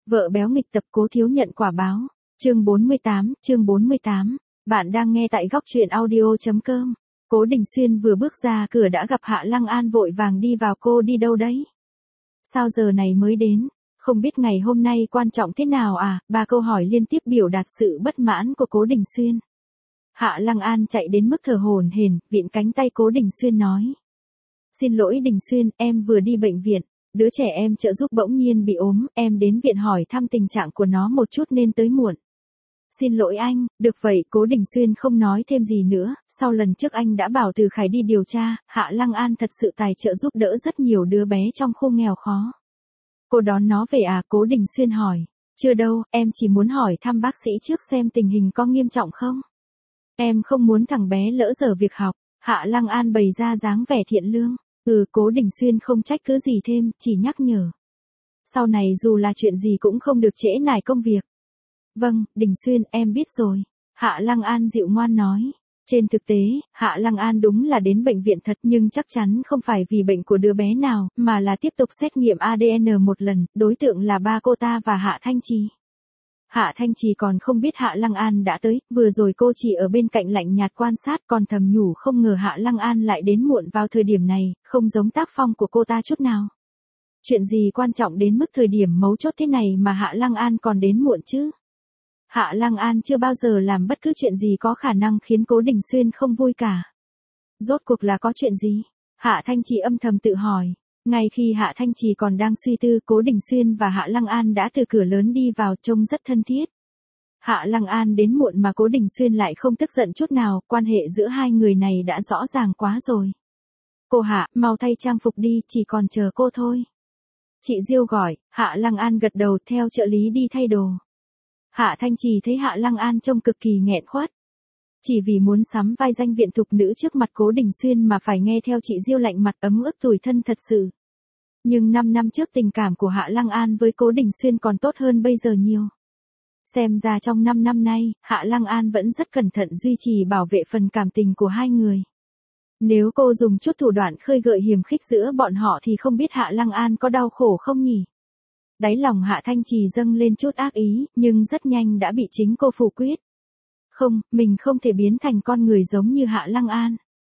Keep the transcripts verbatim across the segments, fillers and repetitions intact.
Vợ béo nghịch tập Cố Thiếu nhận quả báo. Chương bốn mươi tám, chương bốn mươi tám. Bạn đang nghe tại góc truyện audio chấm com. Cố Đình Xuyên vừa bước ra cửa đã gặp Hạ Lăng An vội vàng đi vào. Cô đi đâu đấy? Sao giờ này mới đến? Không biết ngày hôm nay quan trọng thế nào à? Ba câu hỏi liên tiếp biểu đạt sự bất mãn của Cố Đình Xuyên. Hạ Lăng An chạy đến mức thở hổn hển, vịn cánh tay Cố Đình Xuyên nói. Xin lỗi Đình Xuyên, em vừa đi bệnh viện. Đứa trẻ em trợ giúp bỗng nhiên bị ốm, em đến viện hỏi thăm tình trạng của nó một chút nên tới muộn. Xin lỗi anh, được vậy. Cố Đình Xuyên không nói thêm gì nữa, sau lần trước anh đã bảo Từ Khải đi điều tra, Hạ Lăng An thật sự tài trợ giúp đỡ rất nhiều đứa bé trong khu nghèo khó. Cô đón nó về à? Cố Đình Xuyên hỏi. Chưa đâu, em chỉ muốn hỏi thăm bác sĩ trước xem tình hình có nghiêm trọng không. Em không muốn thằng bé lỡ dở việc học. Hạ Lăng An bày ra dáng vẻ thiện lương. Ừ, Cố Đình Xuyên không trách cứ gì thêm, chỉ nhắc nhở. Sau này dù là chuyện gì cũng không được trễ nải công việc. Vâng, Đình Xuyên, em biết rồi. Hạ Lăng An dịu ngoan nói. Trên thực tế, Hạ Lăng An đúng là đến bệnh viện thật nhưng chắc chắn không phải vì bệnh của đứa bé nào, mà là tiếp tục xét nghiệm a đê en một lần, đối tượng là ba cô ta và Hạ Thanh Trì. Hạ Thanh Trì còn không biết Hạ Lăng An đã tới, vừa rồi cô chỉ ở bên cạnh lạnh nhạt quan sát còn thầm nhủ không ngờ Hạ Lăng An lại đến muộn vào thời điểm này, không giống tác phong của cô ta chút nào. Chuyện gì quan trọng đến mức thời điểm mấu chốt thế này mà Hạ Lăng An còn đến muộn chứ? Hạ Lăng An chưa bao giờ làm bất cứ chuyện gì có khả năng khiến Cố Đình Xuyên không vui cả. Rốt cuộc là có chuyện gì? Hạ Thanh Trì âm thầm tự hỏi. Ngay khi Hạ Thanh Trì còn đang suy tư, Cố Đình Xuyên và Hạ Lăng An đã từ cửa lớn đi vào, trông rất thân thiết. Hạ Lăng An đến muộn mà Cố Đình Xuyên lại không tức giận chút nào, quan hệ giữa hai người này đã rõ ràng quá rồi. Cô Hạ, mau thay trang phục đi, chỉ còn chờ cô thôi. Chị Diêu gọi. Hạ Lăng An gật đầu theo trợ lý đi thay đồ. Hạ Thanh Trì thấy Hạ Lăng An trông cực kỳ nghẹn khuất. Chỉ vì muốn sắm vai danh viện thục nữ trước mặt Cố Đình Xuyên mà phải nghe theo chị Diêu lạnh mặt ấm ức tủi thân thật sự. Nhưng năm năm trước tình cảm của Hạ Lăng An với Cố Đình Xuyên còn tốt hơn bây giờ nhiều. Xem ra trong năm năm nay, Hạ Lăng An vẫn rất cẩn thận duy trì bảo vệ phần cảm tình của hai người. Nếu cô dùng chút thủ đoạn khơi gợi hiềm khích giữa bọn họ thì không biết Hạ Lăng An có đau khổ không nhỉ? Đáy lòng Hạ Thanh Trì dâng lên chút ác ý, nhưng rất nhanh đã bị chính cô phủ quyết. Không, mình không thể biến thành con người giống như Hạ Lăng An.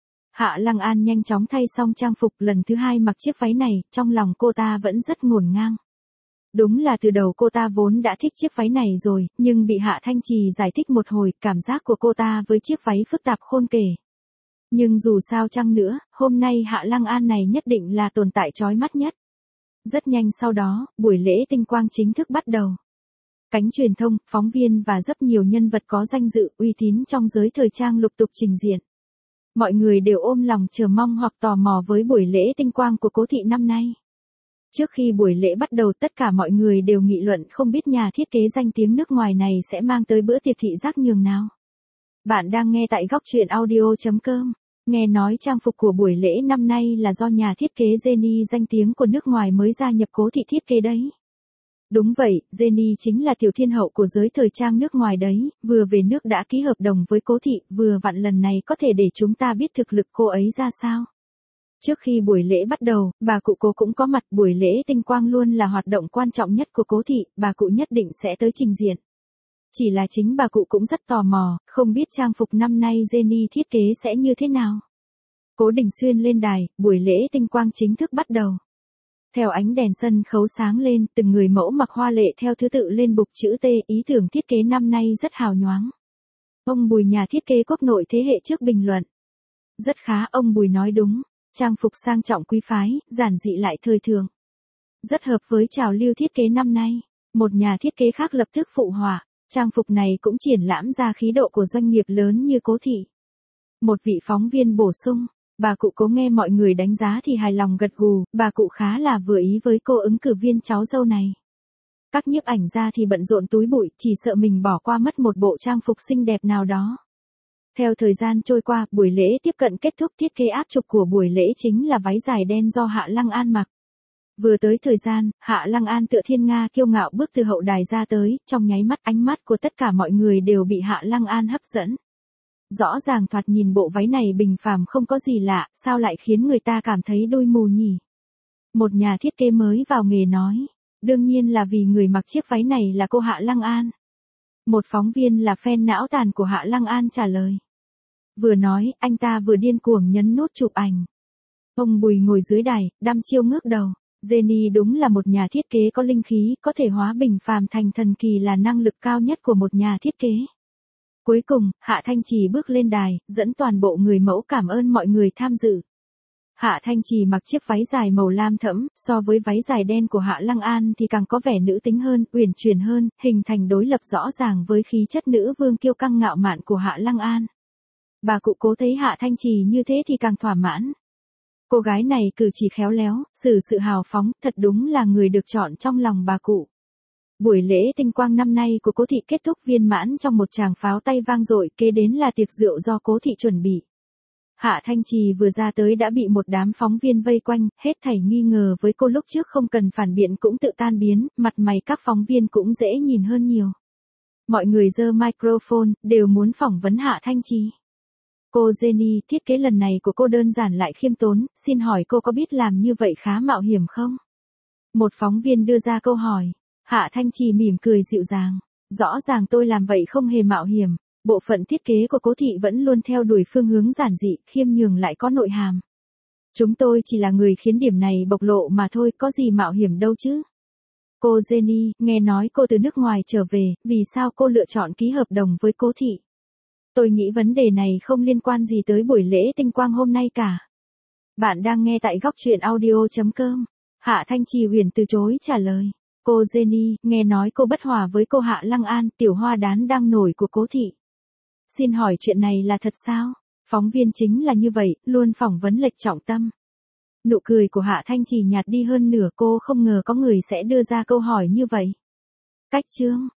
Hạ Lăng An nhanh chóng thay xong trang phục, lần thứ hai mặc chiếc váy này, trong lòng cô ta vẫn rất ngổn ngang. Đúng là từ đầu cô ta vốn đã thích chiếc váy này rồi, nhưng bị Hạ Thanh Trì giải thích một hồi, cảm giác của cô ta với chiếc váy phức tạp khôn kể. Nhưng dù sao chăng nữa, hôm nay Hạ Lăng An này nhất định là tồn tại chói mắt nhất. Rất nhanh sau đó, buổi lễ tinh quang chính thức bắt đầu. Cánh truyền thông, phóng viên và rất nhiều nhân vật có danh dự, uy tín trong giới thời trang lục tục trình diện. Mọi người đều ôm lòng chờ mong hoặc tò mò với buổi lễ tinh quang của Cố thị năm nay. Trước khi buổi lễ bắt đầu, tất cả mọi người đều nghị luận không biết nhà thiết kế danh tiếng nước ngoài này sẽ mang tới bữa tiệc thị giác nhường nào. Bạn đang nghe tại góc truyện audio chấm com. Nghe nói trang phục của buổi lễ năm nay là do nhà thiết kế Jenny danh tiếng của nước ngoài mới gia nhập Cố thị thiết kế đấy. Đúng vậy, Jenny chính là tiểu thiên hậu của giới thời trang nước ngoài đấy, vừa về nước đã ký hợp đồng với Cố thị, vừa vặn lần này có thể để chúng ta biết thực lực cô ấy ra sao. Trước khi buổi lễ bắt đầu, bà cụ Cố cũng có mặt. Buổi lễ tinh quang luôn là hoạt động quan trọng nhất của Cố thị, bà cụ nhất định sẽ tới trình diện. Chỉ là chính bà cụ cũng rất tò mò, không biết trang phục năm nay Jenny thiết kế sẽ như thế nào. Cố Đình Xuyên lên đài, buổi lễ tinh quang chính thức bắt đầu. Theo ánh đèn sân khấu sáng lên, từng người mẫu mặc hoa lệ theo thứ tự lên bục chữ T, ý tưởng thiết kế năm nay rất hào nhoáng. Ông Bùi, nhà thiết kế quốc nội thế hệ trước, bình luận. Rất khá, ông Bùi nói đúng, trang phục sang trọng quý phái, giản dị lại thời thượng. Rất hợp với trào lưu thiết kế năm nay. Một nhà thiết kế khác lập tức phụ họa, trang phục này cũng triển lãm ra khí độ của doanh nghiệp lớn như Cố thị. Một vị phóng viên bổ sung. Bà cụ Cố nghe mọi người đánh giá thì hài lòng gật gù, bà cụ khá là vừa ý với cô ứng cử viên cháu dâu này. Các nhiếp ảnh gia thì bận rộn túi bụi, chỉ sợ mình bỏ qua mất một bộ trang phục xinh đẹp nào đó. Theo thời gian trôi qua, buổi lễ tiếp cận kết thúc. Thiết kế áp trục của buổi lễ chính là váy dài đen do Hạ Lăng An mặc. Vừa tới thời gian, Hạ Lăng An tựa thiên nga kiêu ngạo bước từ hậu đài ra tới, trong nháy mắt ánh mắt của tất cả mọi người đều bị Hạ Lăng An hấp dẫn. Rõ ràng thoạt nhìn bộ váy này bình phàm không có gì lạ, sao lại khiến người ta cảm thấy đôi mù nhỉ? Một nhà thiết kế mới vào nghề nói. đương nhiên là vì người mặc chiếc váy này là cô Hạ Lăng An. Một phóng viên là fan não tàn của Hạ Lăng An trả lời. Vừa nói, anh ta vừa điên cuồng nhấn nút chụp ảnh. Ông Bùi ngồi dưới đài, đăm chiêu ngước đầu. Jenny đúng là một nhà thiết kế có linh khí, có thể hóa bình phàm thành thần kỳ là năng lực cao nhất của một nhà thiết kế. Cuối cùng, Hạ Thanh Trì bước lên đài, dẫn toàn bộ người mẫu cảm ơn mọi người tham dự. Hạ Thanh Trì mặc chiếc váy dài màu lam thẫm, so với váy dài đen của Hạ Lăng An thì càng có vẻ nữ tính hơn, uyển chuyển hơn, hình thành đối lập rõ ràng với khí chất nữ vương kiêu căng ngạo mạn của Hạ Lăng An. Bà cụ Cố thấy Hạ Thanh Trì như thế thì càng thỏa mãn. Cô gái này cử chỉ khéo léo, xử sự hào phóng, thật đúng là người được chọn trong lòng bà cụ. Buổi lễ tinh quang năm nay của Cố thị kết thúc viên mãn trong một tràng pháo tay vang dội, kế đến là tiệc rượu do Cố thị chuẩn bị. Hạ Thanh Trì vừa ra tới đã bị một đám phóng viên vây quanh, hết thảy nghi ngờ với cô lúc trước không cần phản biện cũng tự tan biến, mặt mày các phóng viên cũng dễ nhìn hơn nhiều. Mọi người giơ microphone, đều muốn phỏng vấn Hạ Thanh Trì. Cô Jenny, thiết kế lần này của cô đơn giản lại khiêm tốn, xin hỏi cô có biết làm như vậy khá mạo hiểm không? Một phóng viên đưa ra câu hỏi. Hạ Thanh Trì mỉm cười dịu dàng. Rõ ràng tôi làm vậy không hề mạo hiểm. Bộ phận thiết kế của Cố thị vẫn luôn theo đuổi phương hướng giản dị, khiêm nhường lại có nội hàm. Chúng tôi chỉ là người khiến điểm này bộc lộ mà thôi, có gì mạo hiểm đâu chứ. Cô Jenny, nghe nói cô từ nước ngoài trở về, vì sao cô lựa chọn ký hợp đồng với Cố thị? Tôi nghĩ vấn đề này không liên quan gì tới buổi lễ tinh quang hôm nay cả. Bạn đang nghe tại góc truyện audio chấm com. Hạ Thanh Trì huyền từ chối trả lời. Cô Jenny, nghe nói cô bất hòa với cô Hạ Lăng An, tiểu hoa đán đang nổi của Cố thị. Xin hỏi chuyện này là thật sao? Phóng viên chính là như vậy, luôn phỏng vấn lệch trọng tâm. Nụ cười của Hạ Thanh Trì nhạt đi hơn nửa, cô không ngờ có người sẽ đưa ra câu hỏi như vậy. Cách chương